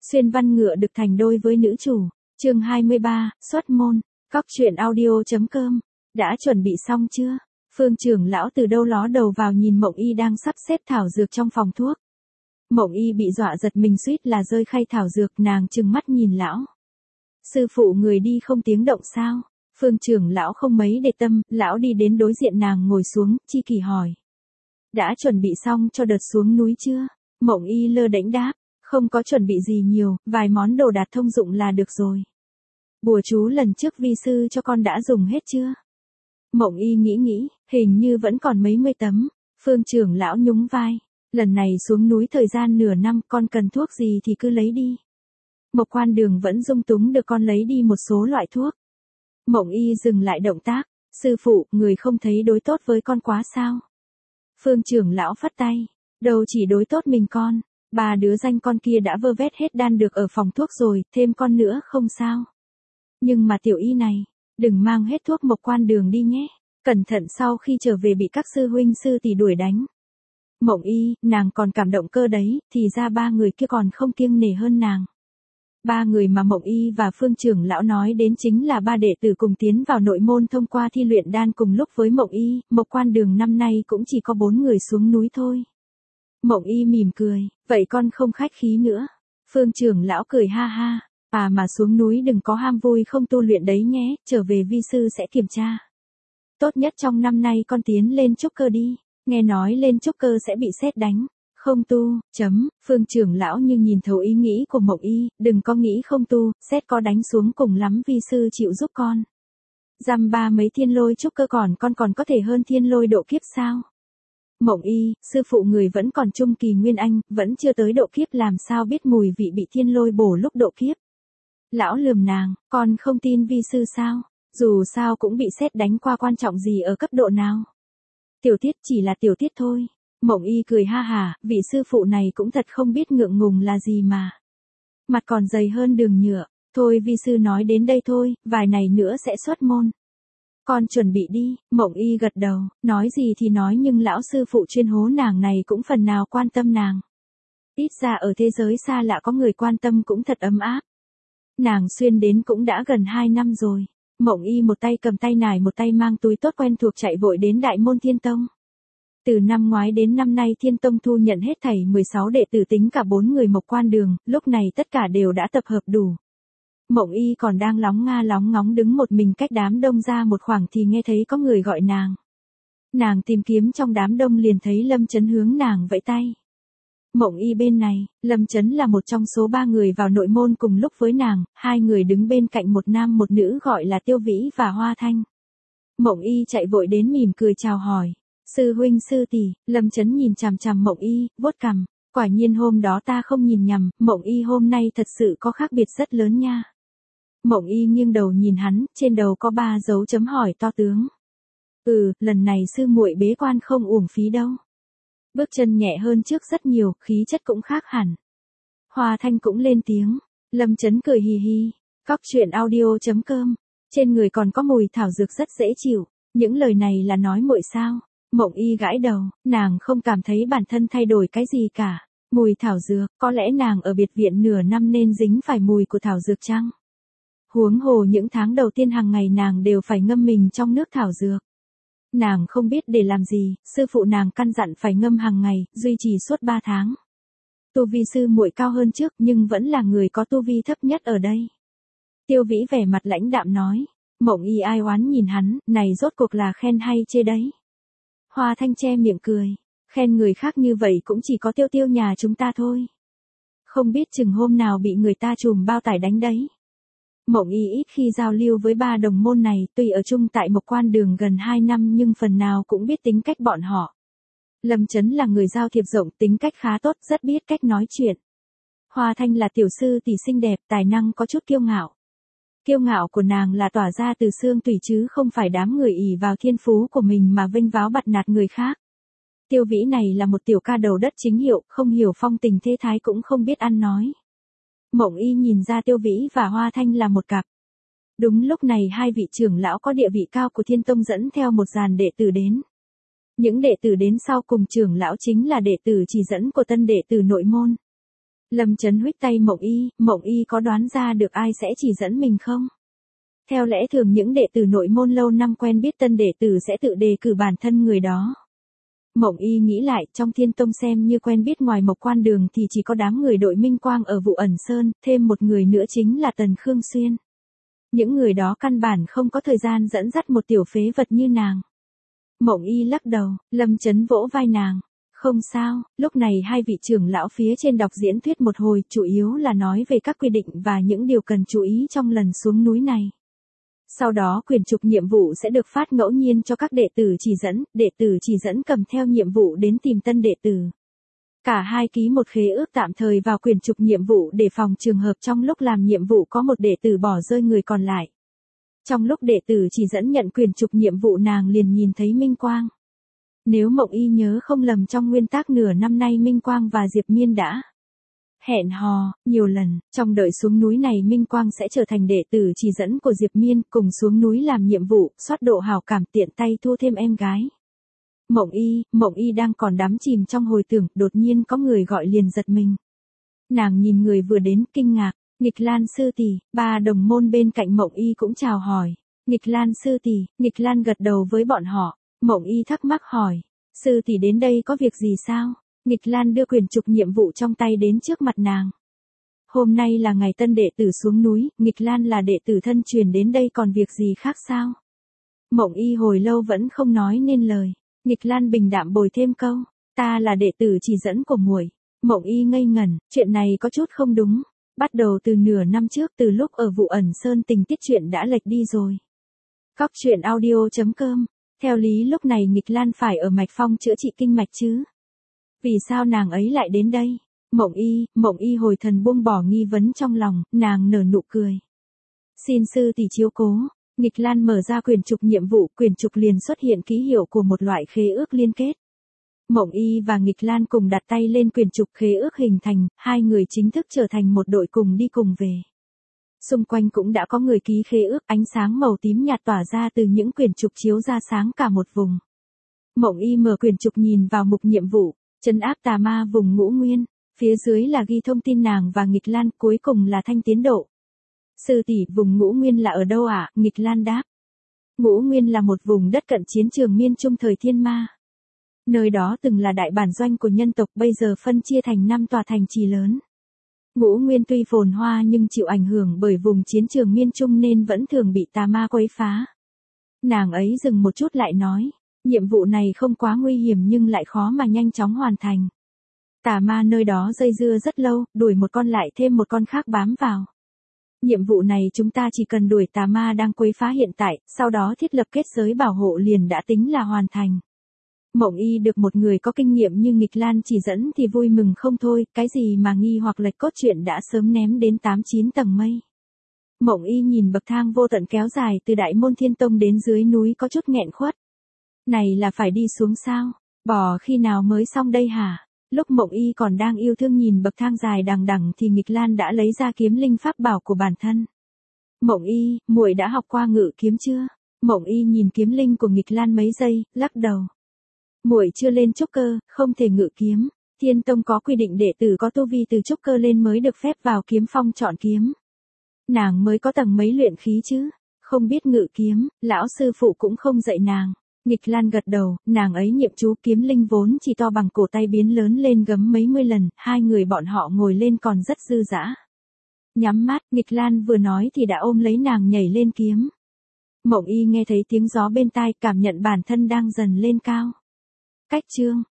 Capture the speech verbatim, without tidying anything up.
Xuyên văn ngựa được thành đôi với nữ chủ. Chương hai mươi ba, xuất môn. Cóc truyện audio.com. Đã chuẩn bị xong chưa? Phương trưởng lão từ đâu ló đầu vào nhìn Mộng Y đang sắp xếp thảo dược trong phòng thuốc. Mộng Y bị dọa giật mình suýt là rơi khay thảo dược, nàng trừng mắt nhìn lão. Sư phụ người đi không tiếng động sao? Phương trưởng lão không mấy để tâm, lão đi đến đối diện nàng ngồi xuống, chi kỳ hỏi. Đã chuẩn bị xong cho đợt xuống núi chưa? Mộng Y lơ đễnh đáp, không có chuẩn bị gì nhiều, vài món đồ đạc thông dụng là được rồi. Bùa chú lần trước vi sư cho con đã dùng hết chưa? Mộng Y nghĩ nghĩ, hình như vẫn còn mấy mươi tấm. Phương trưởng lão nhún vai, lần này xuống núi thời gian nửa năm, con cần thuốc gì thì cứ lấy đi. Mộc Quan Đường vẫn dung túng được con lấy đi một số loại thuốc. Mộng Y dừng lại động tác, sư phụ, người không thấy đối tốt với con quá sao? Phương trưởng lão phất tay, đâu chỉ đối tốt mình con, ba đứa danh con kia đã vơ vét hết đan được ở phòng thuốc rồi, thêm con nữa không sao. Nhưng mà tiểu Y này, đừng mang hết thuốc Mộc Quan Đường đi nhé, cẩn thận sau khi trở về bị các sư huynh sư tỷ đuổi đánh. Mộng Y, nàng còn cảm động cơ đấy, thì ra ba người kia còn không kiêng nể hơn nàng. Ba người mà Mộng Y và Phương trưởng lão nói đến chính là ba đệ tử cùng tiến vào nội môn thông qua thi luyện đan cùng lúc với Mộng Y. Mộc Quan Đường năm nay cũng chỉ có bốn người xuống núi thôi. Mộng Y mỉm cười, vậy con không khách khí nữa. Phương trưởng lão cười ha ha, à mà xuống núi đừng có ham vui không tu luyện đấy nhé, trở về vi sư sẽ kiểm tra. Tốt nhất trong năm nay con tiến lên trúc cơ đi, nghe nói lên trúc cơ sẽ bị sét đánh. Không tu, chấm, Phương trưởng lão như nhìn thấu ý nghĩ của Mộng Y, đừng có nghĩ không tu, xét có đánh xuống cùng lắm vi sư chịu giúp con. Dăm ba mấy thiên lôi trúc cơ còn con còn có thể hơn thiên lôi độ kiếp sao? Mộng Y, sư phụ người vẫn còn trung kỳ nguyên anh, vẫn chưa tới độ kiếp làm sao biết mùi vị bị thiên lôi bổ lúc độ kiếp. Lão lườm nàng, con không tin vi sư sao? Dù sao cũng bị sét đánh qua, quan trọng gì ở cấp độ nào? Tiểu tiết chỉ là tiểu tiết thôi. Mộng Y cười ha hả, vị sư phụ này cũng thật không biết ngượng ngùng là gì mà. Mặt còn dày hơn đường nhựa, thôi vi sư nói đến đây thôi, vài ngày nữa sẽ xuất môn. Con chuẩn bị đi, Mộng Y gật đầu, nói gì thì nói nhưng lão sư phụ chuyên hố nàng này cũng phần nào quan tâm nàng. Ít ra ở thế giới xa lạ có người quan tâm cũng thật ấm áp. Nàng xuyên đến cũng đã gần hai năm rồi. Mộng Y một tay cầm tay nải một tay mang túi tốt quen thuộc chạy vội đến Đại Môn Thiên Tông. Từ năm ngoái đến năm nay Thiên Tông thu nhận hết thảy mười sáu đệ tử tính cả bốn người Mộc Quan Đường, lúc này tất cả đều đã tập hợp đủ. Mộng Y còn đang lóng nga lóng ngóng đứng một mình cách đám đông ra một khoảng thì nghe thấy có người gọi nàng. Nàng tìm kiếm trong đám đông liền thấy Lâm Chấn hướng nàng vẫy tay. Mộng Y bên này, Lâm Chấn là một trong số ba người vào nội môn cùng lúc với nàng, hai người đứng bên cạnh một nam một nữ gọi là Tiêu Vĩ và Hoa Thanh. Mộng Y chạy vội đến mỉm cười chào hỏi. Sư huynh sư tỷ, Lâm Chấn nhìn chằm chằm Mộng Y, vuốt cằm, quả nhiên hôm đó ta không nhìn nhầm, Mộng Y hôm nay thật sự có khác biệt rất lớn nha. Mộng Y nghiêng đầu nhìn hắn, trên đầu có ba dấu chấm hỏi to tướng. Ừ, lần này sư muội bế quan không uổng phí đâu. Bước chân nhẹ hơn trước rất nhiều, khí chất cũng khác hẳn. Hoa Thanh cũng lên tiếng, Lâm Chấn cười hì hì, cóc truyện audio.com, trên người còn có mùi thảo dược rất dễ chịu, những lời này là nói muội sao? Mộng Y gãi đầu, nàng không cảm thấy bản thân thay đổi cái gì cả. Mùi thảo dược, có lẽ nàng ở biệt viện nửa năm nên dính phải mùi của thảo dược chăng? Huống hồ những tháng đầu tiên hàng ngày nàng đều phải ngâm mình trong nước thảo dược. Nàng không biết để làm gì, sư phụ nàng căn dặn phải ngâm hàng ngày, duy trì suốt ba tháng. Tu vi sư muội cao hơn trước nhưng vẫn là người có tu vi thấp nhất ở đây. Tiêu Vĩ vẻ mặt lãnh đạm nói, Mộng Y ai oán nhìn hắn, này rốt cuộc là khen hay chê đấy? Hoa Thanh che miệng cười, khen người khác như vậy cũng chỉ có Tiêu Tiêu nhà chúng ta thôi. Không biết chừng hôm nào bị người ta trùm bao tải đánh đấy. Mộng Y ít khi giao lưu với ba đồng môn này, tuy ở chung tại Mộc Quan Đường gần hai năm nhưng phần nào cũng biết tính cách bọn họ. Lâm Chấn là người giao thiệp rộng, tính cách khá tốt, rất biết cách nói chuyện. Hoa Thanh là tiểu sư tỷ xinh đẹp, tài năng có chút kiêu ngạo. Kiêu ngạo của nàng là tỏa ra từ xương tủy chứ không phải đám người ỷ vào thiên phú của mình mà vênh váo bặt nạt người khác. Tiêu Vĩ này là một tiểu ca đầu đất chính hiệu, không hiểu phong tình thế thái cũng không biết ăn nói. Mộng Y nhìn ra Tiêu Vĩ và Hoa Thanh là một cặp. Đúng lúc này hai vị trưởng lão có địa vị cao của Thiên Tông dẫn theo một dàn đệ tử đến. Những đệ tử đến sau cùng trưởng lão chính là đệ tử chỉ dẫn của tân đệ tử nội môn. Lâm Chấn huých tay Mộng Y, Mộng Y có đoán ra được ai sẽ chỉ dẫn mình không? Theo lẽ thường những đệ tử nội môn lâu năm quen biết tân đệ tử sẽ tự đề cử bản thân người đó. Mộng Y nghĩ lại, trong Thiên Tông xem như quen biết ngoài Mộc Quan Đường thì chỉ có đám người đội Minh Quang ở Vụ Ẩn Sơn, thêm một người nữa chính là Tần Khương Xuyên. Những người đó căn bản không có thời gian dẫn dắt một tiểu phế vật như nàng. Mộng Y lắc đầu, Lâm Chấn vỗ vai nàng. Không sao, lúc này hai vị trưởng lão phía trên đọc diễn thuyết một hồi, chủ yếu là nói về các quy định và những điều cần chú ý trong lần xuống núi này. Sau đó quyển trục nhiệm vụ sẽ được phát ngẫu nhiên cho các đệ tử chỉ dẫn, đệ tử chỉ dẫn cầm theo nhiệm vụ đến tìm tân đệ tử. Cả hai ký một khế ước tạm thời vào quyển trục nhiệm vụ để phòng trường hợp trong lúc làm nhiệm vụ có một đệ tử bỏ rơi người còn lại. Trong lúc đệ tử chỉ dẫn nhận quyển trục nhiệm vụ nàng liền nhìn thấy Minh Quang. Nếu Mộng Y nhớ không lầm trong nguyên tắc nửa năm nay Minh Quang và Diệp Miên đã hẹn hò nhiều lần, trong đợi xuống núi này Minh Quang sẽ trở thành đệ tử chỉ dẫn của Diệp Miên, cùng xuống núi làm nhiệm vụ, soát độ hảo cảm tiện tay thu thêm em gái. Mộng Y, Mộng Y đang còn đắm chìm trong hồi tưởng, đột nhiên có người gọi liền giật mình. Nàng nhìn người vừa đến, kinh ngạc, Nghịch Lan sư tỷ. Ba đồng môn bên cạnh Mộng Y cũng chào hỏi. Nghịch Lan sư tỷ. Nghịch Lan gật đầu với bọn họ. Mộng Y thắc mắc hỏi, sư tỷ đến đây có việc gì sao? Nghịch Lan đưa quyển trục nhiệm vụ trong tay đến trước mặt nàng. Hôm nay là ngày tân đệ tử xuống núi, Nghịch Lan là đệ tử thân truyền đến đây còn việc gì khác sao? Mộng Y hồi lâu vẫn không nói nên lời. Nghịch Lan bình đạm bồi thêm câu, ta là đệ tử chỉ dẫn của muội. Mộng Y ngây ngẩn, chuyện này có chút không đúng. Bắt đầu từ nửa năm trước, từ lúc ở Vụ Ẩn Sơn tình tiết chuyện đã lệch đi rồi. Cóc truyện audio chấm com. Theo lý lúc này Nghịch Lan phải ở Mạch Phong chữa trị kinh mạch chứ. Vì sao nàng ấy lại đến đây? Mộng Y, Mộng Y hồi thần buông bỏ nghi vấn trong lòng, nàng nở nụ cười. Xin sư tỷ chiếu cố. Nghịch Lan mở ra quyển trục nhiệm vụ, quyển trục liền xuất hiện ký hiệu của một loại khế ước liên kết. Mộng Y và Nghịch Lan cùng đặt tay lên quyển trục khế ước hình thành, hai người chính thức trở thành một đội cùng đi cùng về. Xung quanh cũng đã có người ký khế ước, ánh sáng màu tím nhạt tỏa ra từ những quyển trục chiếu ra sáng cả một vùng. Mộng Y mở quyển trục nhìn vào mục nhiệm vụ, trấn áp tà ma vùng Ngũ Nguyên, phía dưới là ghi thông tin nàng và Nghịch Lan, cuối cùng là thanh tiến độ. Sư tỷ, vùng Ngũ Nguyên là ở đâu ạ? À? Nghịch Lan đáp. Ngũ Nguyên là một vùng đất cận chiến trường miên trung thời Thiên Ma. Nơi đó từng là đại bản doanh của nhân tộc, bây giờ phân chia thành năm tòa thành trì lớn. Ngũ Nguyên tuy phồn hoa nhưng chịu ảnh hưởng bởi vùng chiến trường miên trung nên vẫn thường bị tà ma quấy phá. Nàng ấy dừng một chút lại nói, nhiệm vụ này không quá nguy hiểm nhưng lại khó mà nhanh chóng hoàn thành. Tà ma nơi đó dây dưa rất lâu, đuổi một con lại thêm một con khác bám vào. Nhiệm vụ này chúng ta chỉ cần đuổi tà ma đang quấy phá hiện tại, sau đó thiết lập kết giới bảo hộ liền đã tính là hoàn thành. Mộng Y được một người có kinh nghiệm như Nghịch Lan chỉ dẫn thì vui mừng không thôi, cái gì mà nghi hoặc lệch cốt truyện đã sớm ném đến tám chín tầng mây. Mộng Y nhìn bậc thang vô tận kéo dài từ Đại Môn Thiên Tông đến dưới núi có chút nghẹn khuất. Này là phải đi xuống sao? Bò khi nào mới xong đây hả? Lúc Mộng Y còn đang yêu thương nhìn bậc thang dài đằng đằng thì Nghịch Lan đã lấy ra kiếm linh pháp bảo của bản thân. Mộng Y, muội đã học qua ngự kiếm chưa? Mộng Y nhìn kiếm linh của Nghịch Lan mấy giây, lắc đầu. Muội chưa lên trúc cơ, không thể ngự kiếm. Thiên Tông có quy định đệ tử có tu vi từ trúc cơ lên mới được phép vào kiếm phong chọn kiếm. Nàng mới có tầng mấy luyện khí chứ, không biết ngự kiếm, lão sư phụ cũng không dạy nàng. Nghịch Lan gật đầu, nàng ấy niệm chú kiếm linh vốn chỉ to bằng cổ tay biến lớn lên gấm mấy mươi lần, hai người bọn họ ngồi lên còn rất dư dả. Nhắm mắt, Nghịch Lan vừa nói thì đã ôm lấy nàng nhảy lên kiếm. Mộng Y nghe thấy tiếng gió bên tai, cảm nhận bản thân đang dần lên cao. Cách chương